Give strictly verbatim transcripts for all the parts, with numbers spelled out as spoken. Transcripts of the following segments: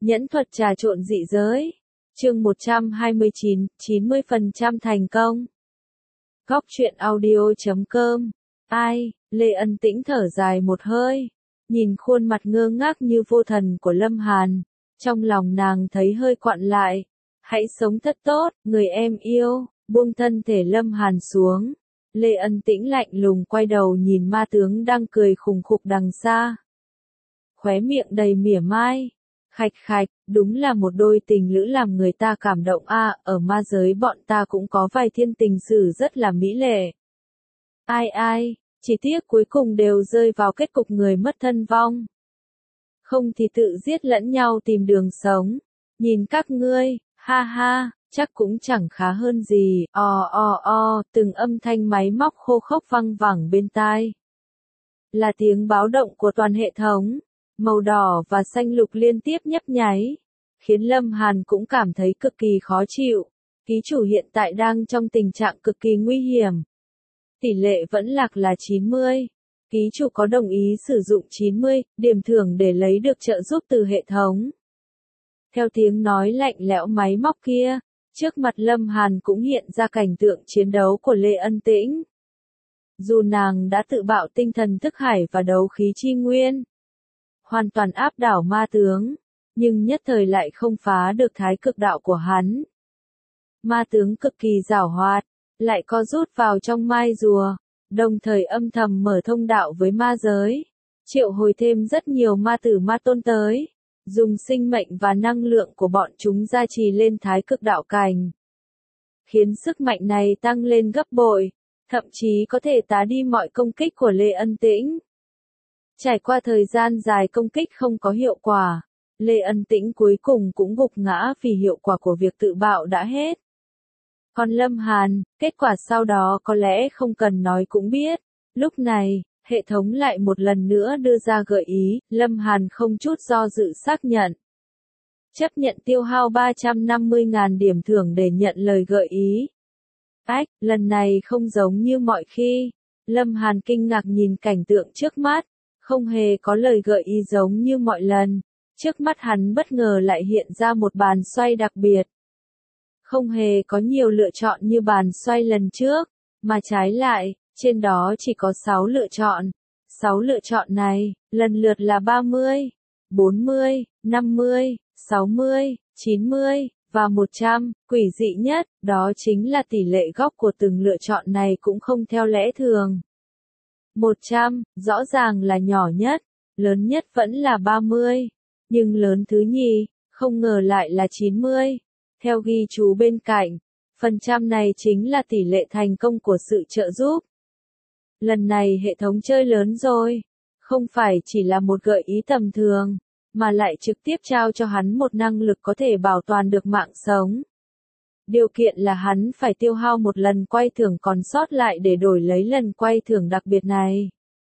Nhẫn thuật trà trộn dị giới. Chương một trăm hai mươi chín, chín mươi phần trăm thành công. Góc truyện audio chấm com. Ai, Lê Ân Tĩnh thở dài một hơi, nhìn khuôn mặt ngơ ngác như vô thần của Lâm Hàn, trong lòng nàng thấy hơi quặn lại. Hãy sống thật tốt, người em yêu, buông thân thể Lâm Hàn xuống. Lê Ân Tĩnh lạnh lùng quay đầu nhìn ma tướng đang cười khùng khục đằng xa. Khóe miệng đầy mỉa mai. Khạch khạch, đúng là một đôi tình lữ làm người ta cảm động a, à, ở ma giới bọn ta cũng có vài thiên tình sử rất là mỹ lệ. Ai ai, chỉ tiếc cuối cùng đều rơi vào kết cục người mất thân vong. Không thì tự giết lẫn nhau tìm đường sống. Nhìn các ngươi, ha ha, chắc cũng chẳng khá hơn gì, o o o, từng âm thanh máy móc khô khốc văng vẳng bên tai. Là tiếng báo động của toàn hệ thống. Màu đỏ và xanh lục liên tiếp nhấp nháy, khiến Lâm Hàn cũng cảm thấy cực kỳ khó chịu. Ký chủ hiện tại đang trong tình trạng cực kỳ nguy hiểm. Tỷ lệ vẫn lạc là chín mươi. Ký chủ có đồng ý sử dụng chín mươi điểm thưởng để lấy được trợ giúp từ hệ thống. Theo tiếng nói lạnh lẽo máy móc kia, trước mặt Lâm Hàn cũng hiện ra cảnh tượng chiến đấu của Lê Ân Tĩnh. Dù nàng đã tự bạo tinh thần thức hải và đấu khí chi nguyên, hoàn toàn áp đảo ma tướng, nhưng nhất thời lại không phá được thái cực đạo của hắn. Ma tướng cực kỳ giảo hoạt, lại co rút vào trong mai rùa, đồng thời âm thầm mở thông đạo với ma giới, triệu hồi thêm rất nhiều ma tử ma tôn tới, dùng sinh mệnh và năng lượng của bọn chúng gia trì lên thái cực đạo cành, khiến sức mạnh này tăng lên gấp bội, thậm chí có thể tá đi mọi công kích của Lê Ân Tĩnh. Trải qua thời gian dài công kích không có hiệu quả, Lê Ân Tĩnh cuối cùng cũng gục ngã vì hiệu quả của việc tự bạo đã hết. Còn Lâm Hàn, kết quả sau đó có lẽ không cần nói cũng biết. Lúc này, hệ thống lại một lần nữa đưa ra gợi ý, Lâm Hàn không chút do dự xác nhận. Chấp nhận tiêu hao ba trăm năm mươi nghìn điểm thưởng để nhận lời gợi ý. Ách, lần này không giống như mọi khi. Lâm Hàn kinh ngạc nhìn cảnh tượng trước mắt. Không hề có lời gợi ý giống như mọi lần, trước mắt hắn bất ngờ lại hiện ra một bàn xoay đặc biệt. Không hề có nhiều lựa chọn như bàn xoay lần trước, mà trái lại, trên đó chỉ có sáu lựa chọn. sáu lựa chọn này, lần lượt là ba mươi, bốn mươi, năm mươi, sáu mươi, chín mươi, và một trăm, quỷ dị nhất, đó chính là tỷ lệ góc của từng lựa chọn này cũng không theo lẽ thường. một trăm, rõ ràng là nhỏ nhất, lớn nhất vẫn là ba mươi, nhưng lớn thứ nhì, không ngờ lại là chín mươi. Theo ghi chú bên cạnh, phần trăm này chính là tỷ lệ thành công của sự trợ giúp. Lần này hệ thống chơi lớn rồi, không phải chỉ là một gợi ý tầm thường, mà lại trực tiếp trao cho hắn một năng lực có thể bảo toàn được mạng sống. Điều kiện là hắn phải tiêu hao một lần quay thưởng còn sót lại để đổi lấy lần quay thưởng đặc biệt này.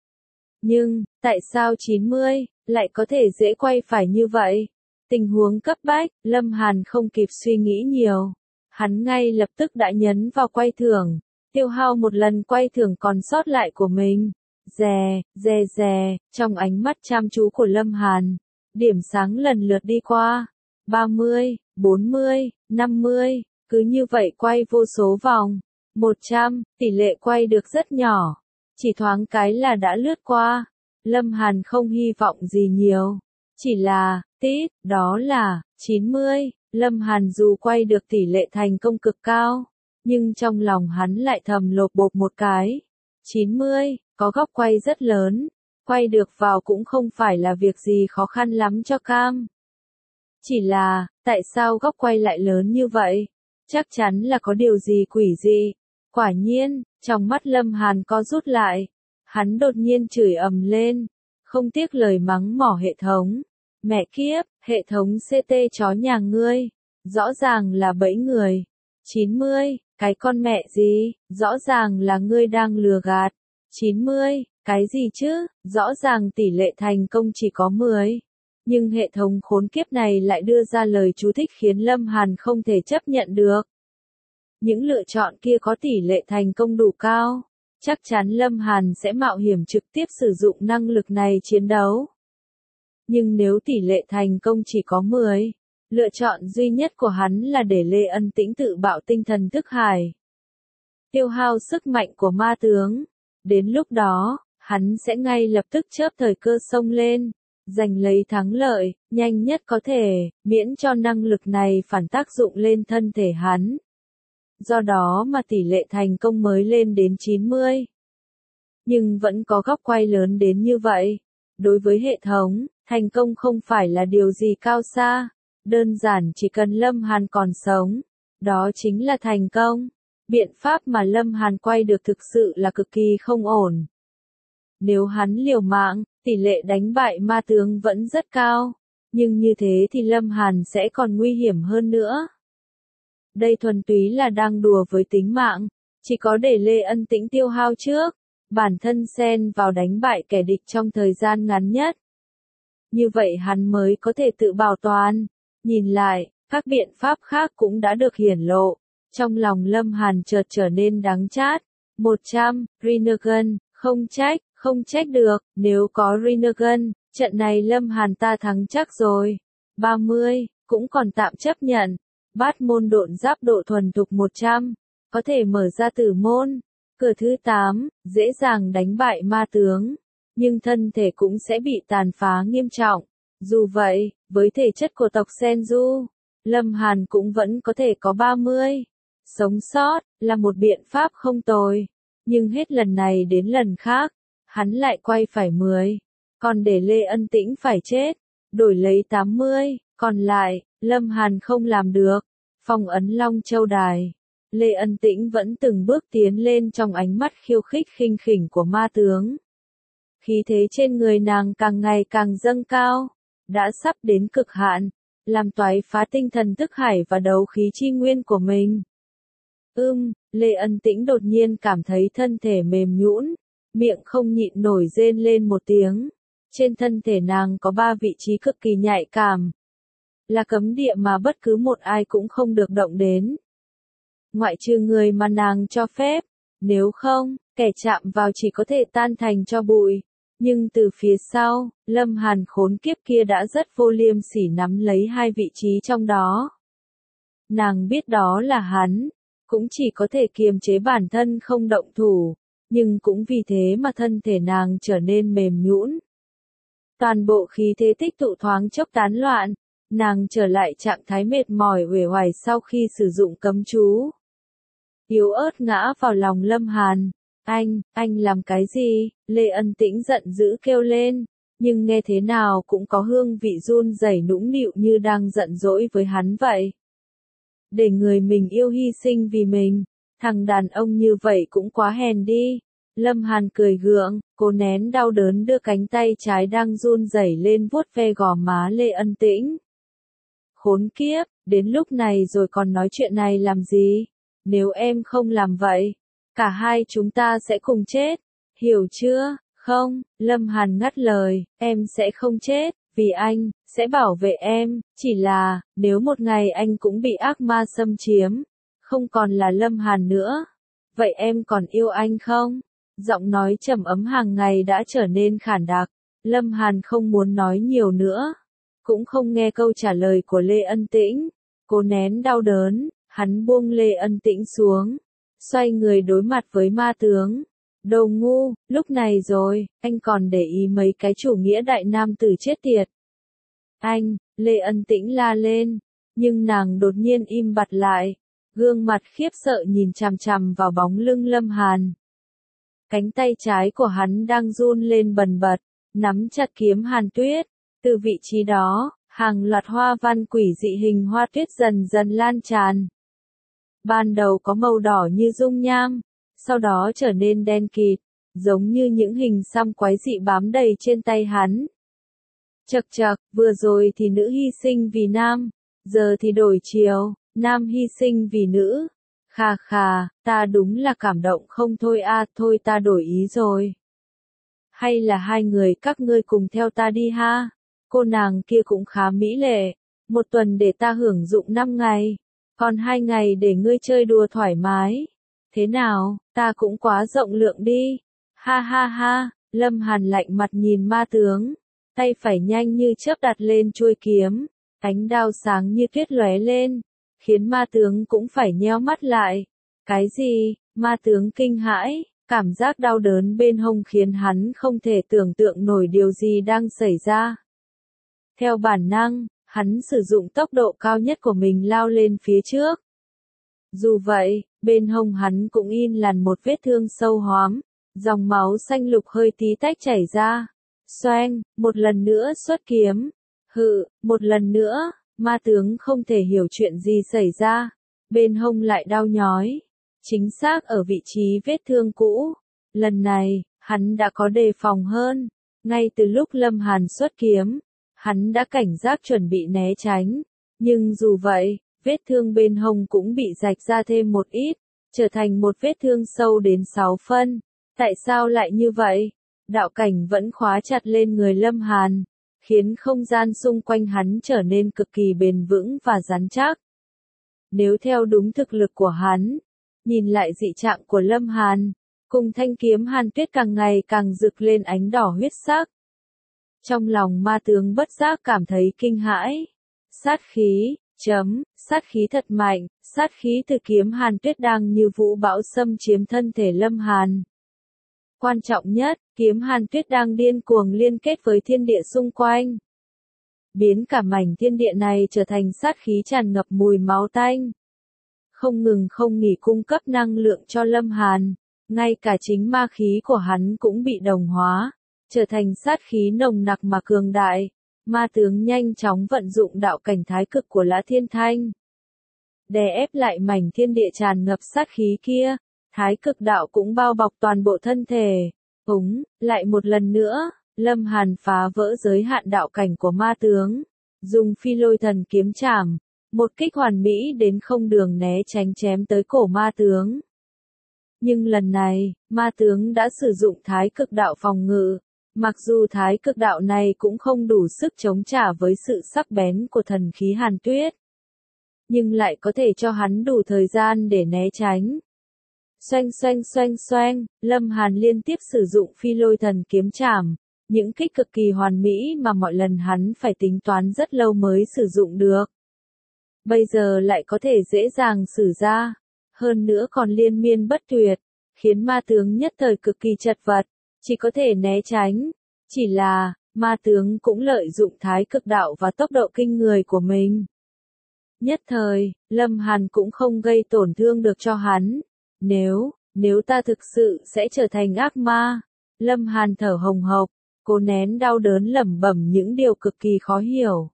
Nhưng, tại sao chín mươi, lại có thể dễ quay phải như vậy? Tình huống cấp bách, Lâm Hàn không kịp suy nghĩ nhiều. Hắn ngay lập tức đã nhấn vào quay thưởng, tiêu hao một lần quay thưởng còn sót lại của mình. Rè, rè rè, trong ánh mắt chăm chú của Lâm Hàn, điểm sáng lần lượt đi qua. ba mươi, bốn mươi, năm mươi. Cứ như vậy quay vô số vòng. một trăm, tỷ lệ quay được rất nhỏ. Chỉ thoáng cái là đã lướt qua. Lâm Hàn không hy vọng gì nhiều. Chỉ là, tít, đó là, chín mươi. Lâm Hàn dù quay được tỷ lệ thành công cực cao, nhưng trong lòng hắn lại thầm lột bột một cái. chín mươi, có góc quay rất lớn. Quay được vào cũng không phải là việc gì khó khăn lắm cho cam. Chỉ là, tại sao góc quay lại lớn như vậy? Chắc chắn là có điều gì quỷ dị. Quả nhiên, trong mắt Lâm Hàn co rút lại. Hắn đột nhiên chửi ầm lên. Không tiếc lời mắng mỏ hệ thống. Mẹ kiếp, hệ thống xê tê chó nhà ngươi. Rõ ràng là bẫy người. chín mươi, cái con mẹ gì, rõ ràng là ngươi đang lừa gạt. chín mươi, cái gì chứ, rõ ràng tỷ lệ thành công chỉ có mười. Nhưng hệ thống khốn kiếp này lại đưa ra lời chú thích khiến Lâm Hàn không thể chấp nhận được. Những lựa chọn kia có tỷ lệ thành công đủ cao, chắc chắn Lâm Hàn sẽ mạo hiểm trực tiếp sử dụng năng lực này chiến đấu. Nhưng nếu tỷ lệ thành công chỉ có mười, lựa chọn duy nhất của hắn là để Lê Ân Tĩnh tự bạo tinh thần thức hải. Tiêu hao sức mạnh của ma tướng. Đến lúc đó, hắn sẽ ngay lập tức chớp thời cơ xông lên, giành lấy thắng lợi, nhanh nhất có thể, miễn cho năng lực này phản tác dụng lên thân thể hắn. Do đó mà tỷ lệ thành công mới lên đến chín mươi. Nhưng vẫn có góc quay lớn đến như vậy. Đối với hệ thống, thành công không phải là điều gì cao xa, đơn giản chỉ cần Lâm Hàn còn sống, đó chính là thành công. Biện pháp mà Lâm Hàn quay được thực sự là cực kỳ không ổn. Nếu hắn liều mạng, tỷ lệ đánh bại ma tướng vẫn rất cao, nhưng như thế thì Lâm Hàn sẽ còn nguy hiểm hơn nữa. Đây thuần túy là đang đùa với tính mạng, chỉ có để Lê Ân Tĩnh tiêu hao trước, bản thân xen vào đánh bại kẻ địch trong thời gian ngắn nhất. Như vậy hắn mới có thể tự bảo toàn. Nhìn lại, các biện pháp khác cũng đã được hiển lộ. Trong lòng Lâm Hàn chợt trở nên đắng chát. một trăm, Rinnegan, không trách, không trách được, nếu có Rinnegan, trận này Lâm Hàn ta thắng chắc rồi. ba mươi, cũng còn tạm chấp nhận. Bát môn độn giáp độ thuần thục một trăm, có thể mở ra tử môn. Cửa thứ tám, dễ dàng đánh bại ma tướng, nhưng thân thể cũng sẽ bị tàn phá nghiêm trọng. Dù vậy, với thể chất của tộc Senju, Lâm Hàn cũng vẫn có thể có ba mươi. Sống sót, là một biện pháp không tồi. Nhưng hết lần này đến lần khác, hắn lại quay phải mười. Còn để Lê Ân Tĩnh phải chết, đổi lấy tám mươi. Còn lại, Lâm Hàn không làm được. Phong ấn Long Châu Đài. Lê Ân Tĩnh vẫn từng bước tiến lên trong ánh mắt khiêu khích khinh khỉnh của ma tướng. Khí thế trên người nàng càng ngày càng dâng cao, đã sắp đến cực hạn, làm toái phá tinh thần thức hải và đấu khí chi nguyên của mình. Ưm, Lê Ân Tĩnh đột nhiên cảm thấy thân thể mềm nhũn, miệng không nhịn nổi rên lên một tiếng. Trên thân thể nàng có ba vị trí cực kỳ nhạy cảm, là cấm địa mà bất cứ một ai cũng không được động đến. Ngoại trừ người mà nàng cho phép, nếu không, kẻ chạm vào chỉ có thể tan thành tro bụi. Nhưng từ phía sau, Lâm Hàn khốn kiếp kia đã rất vô liêm sỉ nắm lấy hai vị trí trong đó. Nàng biết đó là hắn, cũng chỉ có thể kiềm chế bản thân không động thủ, nhưng cũng vì thế mà thân thể nàng trở nên mềm nhũn. Toàn bộ khí thế tích tụ thoáng chốc tán loạn, nàng trở lại trạng thái mệt mỏi uể oải sau khi sử dụng cấm chú. Yếu ớt ngã vào lòng Lâm Hàn. Anh, anh làm cái gì? Lê Ân Tĩnh giận dữ kêu lên, nhưng nghe thế nào cũng có hương vị run rẩy nũng nịu như đang giận dỗi với hắn vậy. Để người mình yêu hy sinh vì mình, thằng đàn ông như vậy cũng quá hèn đi. Lâm Hàn cười gượng, cố nén đau đớn đưa cánh tay trái đang run rẩy lên vuốt ve gò má Lê Ân Tĩnh. Khốn kiếp, đến lúc này rồi còn nói chuyện này làm gì? Nếu em không làm vậy, cả hai chúng ta sẽ cùng chết, hiểu chưa? Không, Lâm Hàn ngắt lời, em sẽ không chết, vì anh, sẽ bảo vệ em, chỉ là, nếu một ngày anh cũng bị ác ma xâm chiếm, không còn là Lâm Hàn nữa, vậy em còn yêu anh không? Giọng nói trầm ấm hàng ngày đã trở nên khản đặc, Lâm Hàn không muốn nói nhiều nữa, cũng không nghe câu trả lời của Lê Ân Tĩnh, cố nén đau đớn, hắn buông Lê Ân Tĩnh xuống, xoay người đối mặt với ma tướng. Đồ ngu, lúc này rồi, anh còn để ý mấy cái chủ nghĩa đại nam tử chết tiệt. Anh, Lê Ân Tĩnh la lên, nhưng nàng đột nhiên im bặt lại, gương mặt khiếp sợ nhìn chằm chằm vào bóng lưng Lâm Hàn. Cánh tay trái của hắn đang run lên bần bật, nắm chặt kiếm hàn tuyết, từ vị trí đó, hàng loạt hoa văn quỷ dị hình hoa tuyết dần dần lan tràn. Ban đầu có màu đỏ như dung nham, sau đó trở nên đen kịt, giống như những hình xăm quái dị bám đầy trên tay hắn. Chậc chậc, vừa rồi thì nữ hy sinh vì nam, giờ thì đổi chiều, nam hy sinh vì nữ. Khà khà, ta đúng là cảm động không thôi a, à, thôi ta đổi ý rồi. Hay là hai người các ngươi cùng theo ta đi ha? Cô nàng kia cũng khá mỹ lệ, một tuần để ta hưởng dụng năm ngày, còn hai ngày để ngươi chơi đùa thoải mái. Thế nào, ta cũng quá rộng lượng đi. Ha ha ha, Lâm Hàn lạnh mặt nhìn ma tướng. tay phải nhanh như chớp đặt lên chuôi kiếm, ánh đao sáng như tuyết lóe lên, khiến ma tướng cũng phải nheo mắt lại. Cái gì? Ma tướng kinh hãi, cảm giác đau đớn bên hông khiến hắn không thể tưởng tượng nổi điều gì đang xảy ra. Theo bản năng, hắn sử dụng tốc độ cao nhất của mình lao lên phía trước. Dù vậy, bên hông hắn cũng in lằn một vết thương sâu hoắm, dòng máu xanh lục hơi tí tách chảy ra. Xoeng, một lần nữa xuất kiếm. Hự, một lần nữa, ma tướng không thể hiểu chuyện gì xảy ra. Bên hông lại đau nhói. Chính xác ở vị trí vết thương cũ. Lần này, hắn đã có đề phòng hơn. Ngay từ lúc Lâm Hàn xuất kiếm, hắn đã cảnh giác chuẩn bị né tránh. Nhưng dù vậy, vết thương bên hông cũng bị rạch ra thêm một ít, trở thành một vết thương sâu đến sáu phân. Tại sao lại như vậy? Đạo cảnh vẫn khóa chặt lên người Lâm Hàn, khiến không gian xung quanh hắn trở nên cực kỳ bền vững và rắn chắc. Nếu theo đúng thực lực của hắn, nhìn lại dị trạng của Lâm Hàn, cùng thanh kiếm Hàn Tuyết càng ngày càng rực lên ánh đỏ huyết sắc. Trong lòng ma tướng bất giác cảm thấy kinh hãi. Sát khí, chấm, sát khí thật mạnh, sát khí từ kiếm Hàn Tuyết đang như vũ bão xâm chiếm thân thể Lâm Hàn. Quan trọng nhất, kiếm Hàn Tuyết đang điên cuồng liên kết với thiên địa xung quanh. Biến cả mảnh thiên địa này trở thành sát khí tràn ngập mùi máu tanh. Không ngừng không nghỉ cung cấp năng lượng cho Lâm Hàn, ngay cả chính ma khí của hắn cũng bị đồng hóa, trở thành sát khí nồng nặc mà cường đại. Ma tướng nhanh chóng vận dụng đạo cảnh thái cực của Lã Thiên Thanh. Đè ép lại mảnh thiên địa tràn ngập sát khí kia, thái cực đạo cũng bao bọc toàn bộ thân thể. Úng, lại một lần nữa, Lâm Hàn phá vỡ giới hạn đạo cảnh của ma tướng, dùng phi lôi thần kiếm chảm, một kích hoàn mỹ đến không đường né tránh chém tới cổ ma tướng. Nhưng lần này, ma tướng đã sử dụng thái cực đạo phòng ngự. Mặc dù thái cực đạo này cũng không đủ sức chống trả với sự sắc bén của thần khí Hàn Tuyết, nhưng lại có thể cho hắn đủ thời gian để né tránh. Xoanh xoanh xoanh xoanh, Lâm Hàn liên tiếp sử dụng phi lôi thần kiếm chảm, những kích cực kỳ hoàn mỹ mà mọi lần hắn phải tính toán rất lâu mới sử dụng được. Bây giờ lại có thể dễ dàng sử ra, hơn nữa còn liên miên bất tuyệt, khiến ma tướng nhất thời cực kỳ chật vật. Chỉ có thể né tránh. Chỉ là, ma tướng cũng lợi dụng thái cực đạo và tốc độ kinh người của mình. Nhất thời, Lâm Hàn cũng không gây tổn thương được cho hắn. Nếu, nếu ta thực sự sẽ trở thành ác ma. Lâm Hàn thở hồng hộc, cố nén đau đớn lẩm bẩm những điều cực kỳ khó hiểu.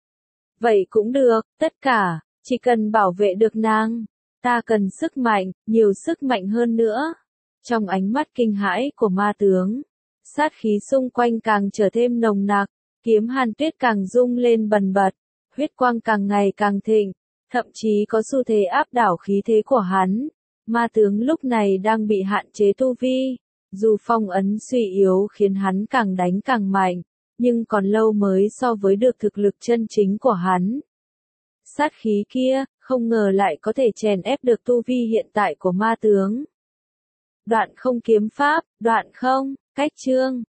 Vậy cũng được, tất cả, chỉ cần bảo vệ được nàng. Ta cần sức mạnh, nhiều sức mạnh hơn nữa. Trong ánh mắt kinh hãi của ma tướng, sát khí xung quanh càng trở thêm nồng nặc, kiếm Hàn Tuyết càng rung lên bần bật, huyết quang càng ngày càng thịnh, thậm chí có xu thế áp đảo khí thế của hắn. Ma tướng lúc này đang bị hạn chế tu vi, dù phong ấn suy yếu khiến hắn càng đánh càng mạnh, nhưng còn lâu mới so với được thực lực chân chính của hắn. Sát khí kia, không ngờ lại có thể chèn ép được tu vi hiện tại của ma tướng. Đoạn không kiếm pháp, đoạn không, cách chương.